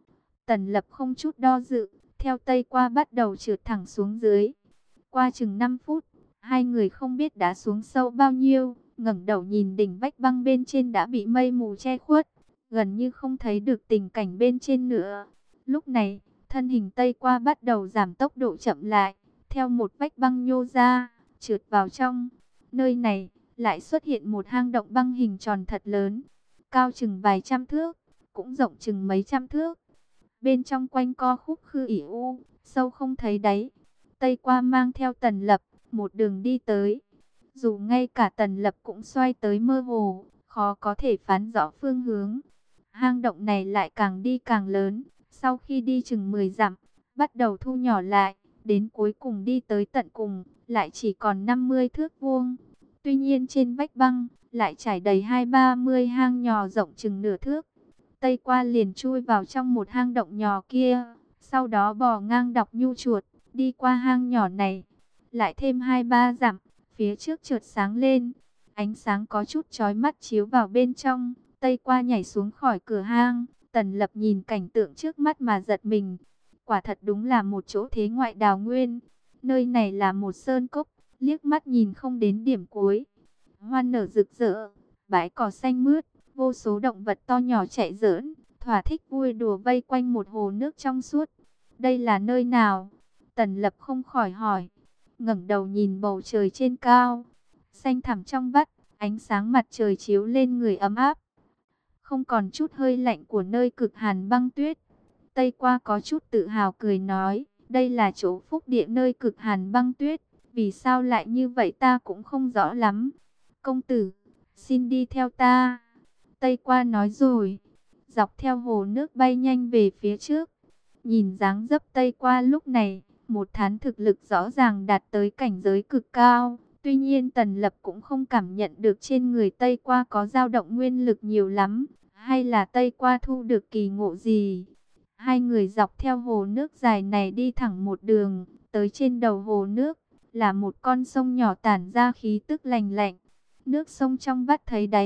S1: Tần Lập không chút do dự, theo Tây Qua bắt đầu trượt thẳng xuống dưới. Qua chừng năm phút, hai người không biết đã xuống sâu bao nhiêu, ngẩng đầu nhìn đỉnh vách băng bên trên đã bị mây mù che khuất, gần như không thấy được tình cảnh bên trên nữa. Lúc này, thân hình Tây Qua bắt đầu giảm tốc độ chậm lại, theo một vách băng nhô ra, trượt vào trong. Nơi này, lại xuất hiện một hang động băng hình tròn thật lớn, cao chừng vài trăm thước, cũng rộng chừng mấy trăm thước. Bên trong quanh co khúc khư ỉ u, sâu không thấy đáy. Tây Qua mang theo Tần Lập, một đường đi tới. Dù ngay cả Tần Lập cũng xoay tới mơ hồ, khó có thể phán rõ phương hướng. Hang động này lại càng đi càng lớn. Sau khi đi chừng mười dặm, bắt đầu thu nhỏ lại. Đến cuối cùng đi tới tận cùng, lại chỉ còn năm mươi thước vuông. Tuy nhiên trên vách băng, lại trải đầy hai ba mươi hang nhỏ rộng chừng nửa thước. Tây Qua liền chui vào trong một hang động nhỏ kia, sau đó bò ngang đọc nhu chuột, đi qua hang nhỏ này, lại thêm hai ba dặm, phía trước chợt sáng lên, ánh sáng có chút chói mắt chiếu vào bên trong. Tây Qua nhảy xuống khỏi cửa hang, Tần Lập nhìn cảnh tượng trước mắt mà giật mình, quả thật đúng là một chỗ thế ngoại đào nguyên. Nơi này là một sơn cốc, liếc mắt nhìn không đến điểm cuối, hoa nở rực rỡ, bãi cỏ xanh mướt. Vô số động vật to nhỏ chạy giỡn, thỏa thích vui đùa vây quanh một hồ nước trong suốt. Đây là nơi nào? Tần Lập không khỏi hỏi. Ngẩng đầu nhìn bầu trời trên cao, xanh thẳm trong vắt, ánh sáng mặt trời chiếu lên người ấm áp, không còn chút hơi lạnh của nơi cực hàn băng tuyết. Tây Qua có chút tự hào cười nói, đây là chỗ phúc địa nơi cực hàn băng tuyết. Vì sao lại như vậy ta cũng không rõ lắm. Công tử, xin đi theo ta. Tây Qua nói rồi, dọc theo hồ nước bay nhanh về phía trước. Nhìn dáng dấp Tây Qua lúc này, một thán thực lực rõ ràng đạt tới cảnh giới cực cao. Tuy nhiên Tần Lập cũng không cảm nhận được trên người Tây Qua có dao động nguyên lực nhiều lắm, hay là Tây Qua thu được kỳ ngộ gì. Hai người dọc theo hồ nước dài này đi thẳng một đường, tới trên đầu hồ nước là một con sông nhỏ tản ra khí tức lành lạnh. Nước sông trong vắt thấy đáy,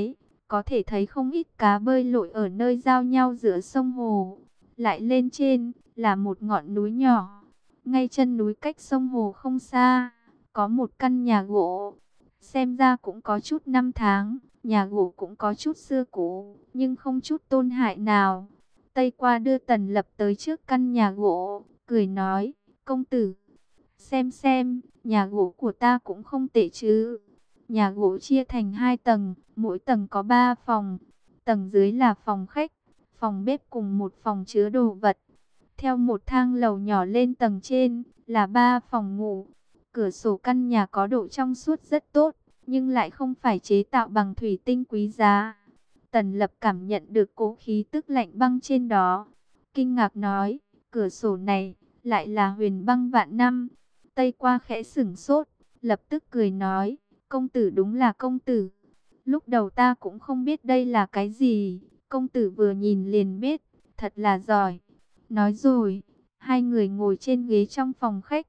S1: có thể thấy không ít cá bơi lội ở nơi giao nhau giữa sông hồ. Lại lên trên là một ngọn núi nhỏ, ngay chân núi cách sông hồ không xa, có một căn nhà gỗ. Xem ra cũng có chút năm tháng, nhà gỗ cũng có chút xưa cũ, nhưng không chút tôn hại nào. Tây Qua đưa Tần Lập tới trước căn nhà gỗ, cười nói, công tử, xem xem, nhà gỗ của ta cũng không tệ chứ. Nhà gỗ chia thành hai tầng, mỗi tầng có ba phòng. Tầng dưới là phòng khách, phòng bếp cùng một phòng chứa đồ vật. Theo một thang lầu nhỏ lên tầng trên là ba phòng ngủ. Cửa sổ căn nhà có độ trong suốt rất tốt, nhưng lại không phải chế tạo bằng thủy tinh quý giá. Tần Lập cảm nhận được cỗ khí tức lạnh băng trên đó. Kinh ngạc nói, cửa sổ này lại là huyền băng vạn năm. Tây Qua khẽ sửng sốt, lập tức cười nói, công tử đúng là công tử. Lúc đầu ta cũng không biết đây là cái gì, công tử vừa nhìn liền biết, thật là giỏi. Nói rồi, hai người ngồi trên ghế trong phòng khách.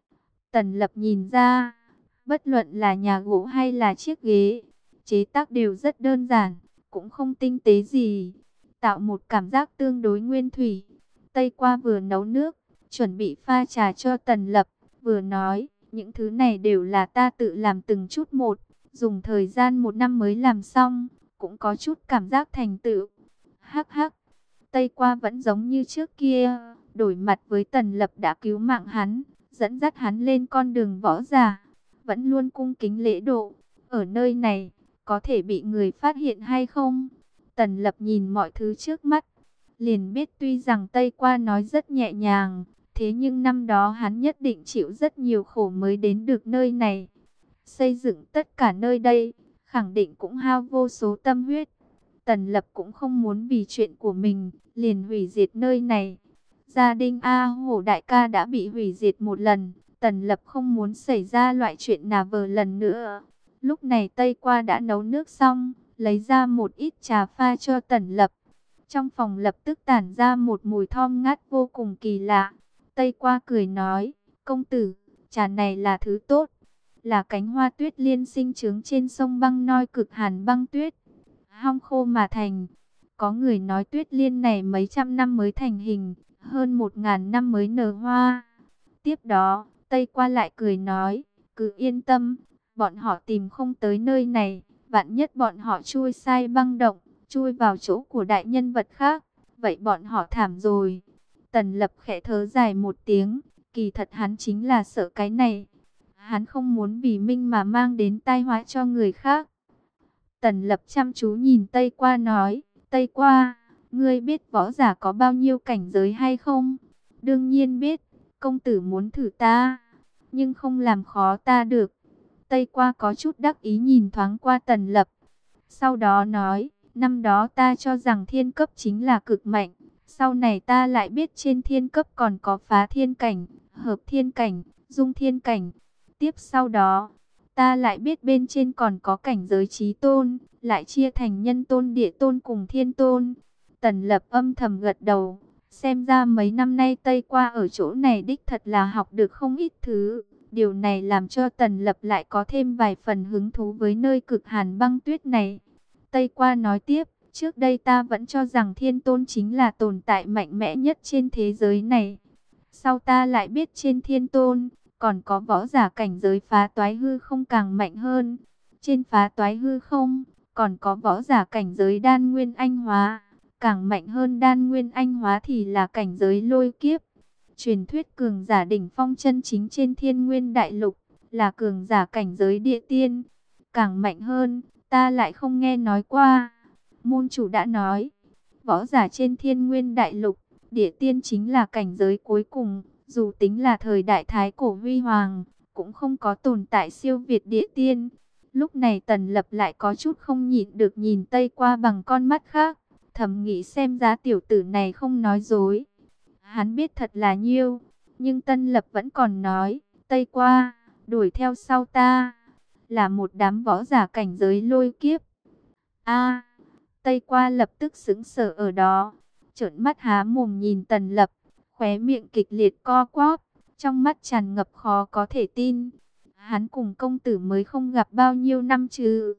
S1: Tần Lập nhìn ra, bất luận là nhà gỗ hay là chiếc ghế, chế tác đều rất đơn giản, cũng không tinh tế gì, tạo một cảm giác tương đối nguyên thủy. Tây Qua vừa nấu nước, chuẩn bị pha trà cho Tần Lập, vừa nói, những thứ này đều là ta tự làm từng chút một, dùng thời gian một năm mới làm xong, cũng có chút cảm giác thành tựu. Hắc hắc, Tây Qua vẫn giống như trước kia, đổi mặt với Tần Lập đã cứu mạng hắn, dẫn dắt hắn lên con đường võ giả, vẫn luôn cung kính lễ độ. Ở nơi này, có thể bị người phát hiện hay không? Tần Lập nhìn mọi thứ trước mắt, liền biết tuy rằng Tây Qua nói rất nhẹ nhàng, thế nhưng năm đó hắn nhất định chịu rất nhiều khổ mới đến được nơi này. Xây dựng tất cả nơi đây, khẳng định cũng hao vô số tâm huyết. Tần Lập cũng không muốn vì chuyện của mình, liền hủy diệt nơi này. Gia đình A Hổ đại ca đã bị hủy diệt một lần, Tần Lập không muốn xảy ra loại chuyện nào vờ lần nữa. Lúc này Tây Qua đã nấu nước xong, lấy ra một ít trà pha cho Tần Lập. Trong phòng lập tức tản ra một mùi thơm ngát vô cùng kỳ lạ. Tây Qua cười nói, công tử, trà này là thứ tốt, là cánh hoa tuyết liên sinh trưởng trên sông băng noi cực hàn băng tuyết, hong khô mà thành. Có người nói tuyết liên này mấy trăm năm mới thành hình, hơn một ngàn năm mới nở hoa. Tiếp đó, Tây Qua lại cười nói, cứ yên tâm, bọn họ tìm không tới nơi này, vạn nhất bọn họ chui sai băng động, chui vào chỗ của đại nhân vật khác, vậy bọn họ thảm rồi. Tần Lập khẽ thở dài một tiếng, kỳ thật hắn chính là sợ cái này. Hắn không muốn vì Minh mà mang đến tai họa cho người khác. Tần Lập chăm chú nhìn Tây Qua nói, Tây Qua, ngươi biết võ giả có bao nhiêu cảnh giới hay không? Đương nhiên biết, công tử muốn thử ta, nhưng không làm khó ta được. Tây Qua có chút đắc ý nhìn thoáng qua Tần Lập. Sau đó nói, năm đó ta cho rằng thiên cấp chính là cực mạnh. Sau này ta lại biết trên thiên cấp còn có phá thiên cảnh, hợp thiên cảnh, dung thiên cảnh. Tiếp sau đó, ta lại biết bên trên còn có cảnh giới chí tôn, lại chia thành nhân tôn, địa tôn cùng thiên tôn. Tần Lập âm thầm gật đầu, xem ra mấy năm nay Tây Qua ở chỗ này đích thật là học được không ít thứ. Điều này làm cho Tần Lập lại có thêm vài phần hứng thú với nơi cực hàn băng tuyết này. Tây Qua nói tiếp, trước đây ta vẫn cho rằng thiên tôn chính là tồn tại mạnh mẽ nhất trên thế giới này. Sau ta lại biết trên thiên tôn, còn có võ giả cảnh giới phá toái hư không càng mạnh hơn. Trên phá toái hư không, còn có võ giả cảnh giới đan nguyên anh hóa. Càng mạnh hơn đan nguyên anh hóa thì là cảnh giới lôi kiếp. Truyền thuyết cường giả đỉnh phong chân chính trên thiên nguyên đại lục, là cường giả cảnh giới địa tiên. Càng mạnh hơn, ta lại không nghe nói qua. Môn chủ đã nói, võ giả trên thiên nguyên đại lục, địa tiên chính là cảnh giới cuối cùng. Dù tính là thời đại thái cổ huy hoàng, cũng không có tồn tại siêu việt địa tiên. Lúc này Tần Lập lại có chút không nhịn được nhìn Tây Qua bằng con mắt khác. Thầm nghĩ xem giá tiểu tử này không nói dối. Hắn biết thật là nhiêu. Nhưng Tân Lập vẫn còn nói, Tây Qua, đuổi theo sau ta, là một đám võ giả cảnh giới lôi kiếp. A, Tây Qua lập tức sững sờ ở đó, trợn mắt há mồm nhìn Tần Lập, khóe miệng kịch liệt co quắp, trong mắt tràn ngập khó có thể tin. Hắn cùng công tử mới không gặp bao nhiêu năm chứ?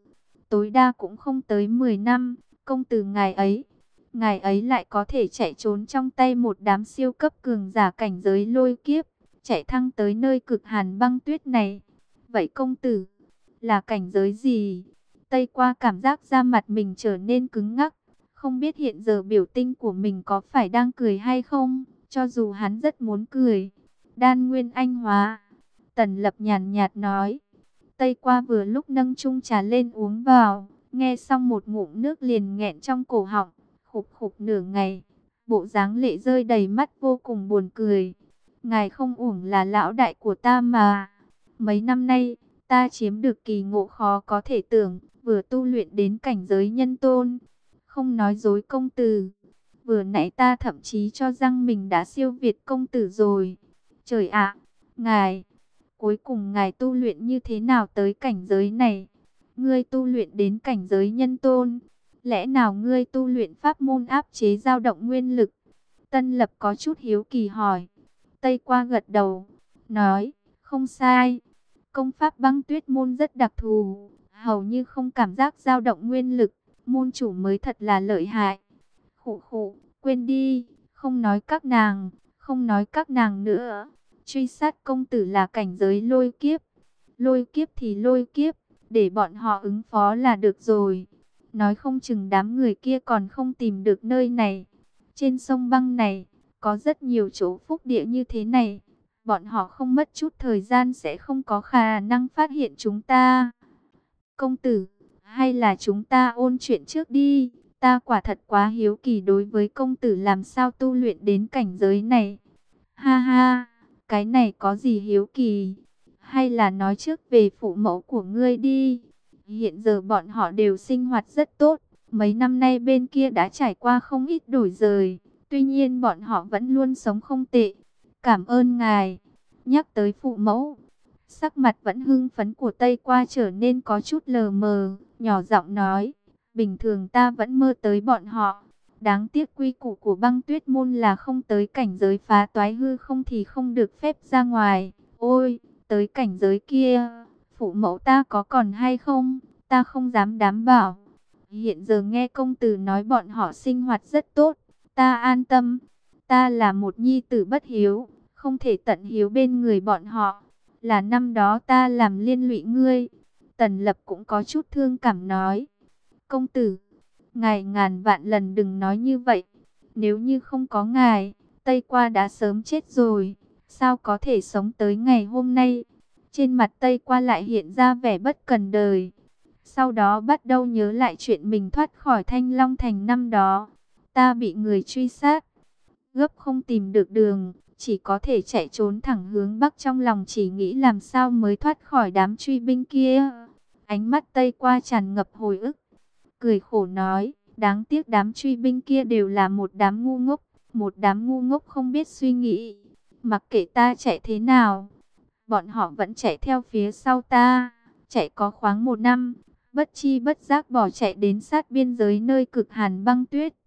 S1: tối đa cũng không tới mười năm. Công tử ngài ấy, ngài ấy lại có thể chạy trốn trong tay một đám siêu cấp cường giả cảnh giới lôi kiếp, chạy thăng tới nơi cực hàn băng tuyết này. Vậy công tử, là cảnh giới gì? Tây Qua cảm giác da mặt mình trở nên cứng ngắc, không biết hiện giờ biểu tình của mình có phải đang cười hay không, cho dù hắn rất muốn cười. Đan nguyên anh hóa, Tần Lập nhàn nhạt nói. Tây Qua vừa lúc nâng chung trà lên uống vào, nghe xong một ngụm nước liền nghẹn trong cổ họng, khục khục nửa ngày, bộ dáng lệ rơi đầy mắt vô cùng buồn cười. Ngài không uổng là lão đại của ta mà. Mấy năm nay, ta chiếm được kỳ ngộ khó có thể tưởng, vừa tu luyện đến cảnh giới nhân tôn. Không nói dối công tử, vừa nãy ta thậm chí cho rằng mình đã siêu việt công tử rồi. Trời ạ, ngài, cuối cùng ngài tu luyện như thế nào tới cảnh giới này? Ngươi tu luyện đến cảnh giới nhân tôn, lẽ nào ngươi tu luyện pháp môn áp chế dao động nguyên lực? Tân Lập có chút hiếu kỳ hỏi. Tây Qua gật đầu, nói, không sai. Công pháp băng tuyết môn rất đặc thù, hầu như không cảm giác dao động nguyên lực, môn chủ mới thật là lợi hại. Khụ khụ, quên đi, không nói các nàng, không nói các nàng nữa. Truy sát công tử là cảnh giới lôi kiếp. Lôi kiếp thì lôi kiếp, để bọn họ ứng phó là được rồi. Nói không chừng đám người kia còn không tìm được nơi này. Trên sông băng này, có rất nhiều chỗ phúc địa như thế này. Bọn họ không mất chút thời gian sẽ không có khả năng phát hiện chúng ta. Công tử, hay là chúng ta ôn chuyện trước đi. Ta quả thật quá hiếu kỳ đối với công tử làm sao tu luyện đến cảnh giới này. Ha ha, cái này có gì hiếu kỳ? Hay là nói trước về phụ mẫu của ngươi đi. Hiện giờ bọn họ đều sinh hoạt rất tốt. Mấy năm nay bên kia đã trải qua không ít đổi rời. Tuy nhiên bọn họ vẫn luôn sống không tệ. Cảm ơn ngài. Nhắc tới phụ mẫu, sắc mặt vẫn hưng phấn của Tây Qua trở nên có chút lờ mờ, nhỏ giọng nói, bình thường ta vẫn mơ tới bọn họ. Đáng tiếc quy củ của băng tuyết môn là không tới cảnh giới phá toái hư không thì không được phép ra ngoài. Ôi, tới cảnh giới kia, phụ mẫu ta có còn hay không, ta không dám đảm bảo. Hiện giờ nghe công tử nói bọn họ sinh hoạt rất tốt, ta an tâm. Ta là một nhi tử bất hiếu, không thể tận hiếu bên người bọn họ. Là năm đó ta làm liên lụy ngươi. Tần Lập cũng có chút thương cảm nói. Công tử, ngài ngàn vạn lần đừng nói như vậy. Nếu như không có ngài, Tây Qua đã sớm chết rồi. Sao có thể sống tới ngày hôm nay? Trên mặt Tây Qua lại hiện ra vẻ bất cần đời. Sau đó bắt đầu nhớ lại chuyện mình thoát khỏi Thanh Long Thành năm đó. Ta bị người truy sát, gấp không tìm được đường, chỉ có thể chạy trốn thẳng hướng Bắc, trong lòng chỉ nghĩ làm sao mới thoát khỏi đám truy binh kia. Ánh mắt Tây Qua tràn ngập hồi ức, cười khổ nói, đáng tiếc đám truy binh kia đều là một đám ngu ngốc, một đám ngu ngốc không biết suy nghĩ. Mặc kệ ta chạy thế nào, bọn họ vẫn chạy theo phía sau ta, chạy có khoảng một năm, bất chi bất giác bỏ chạy đến sát biên giới nơi cực hàn băng tuyết.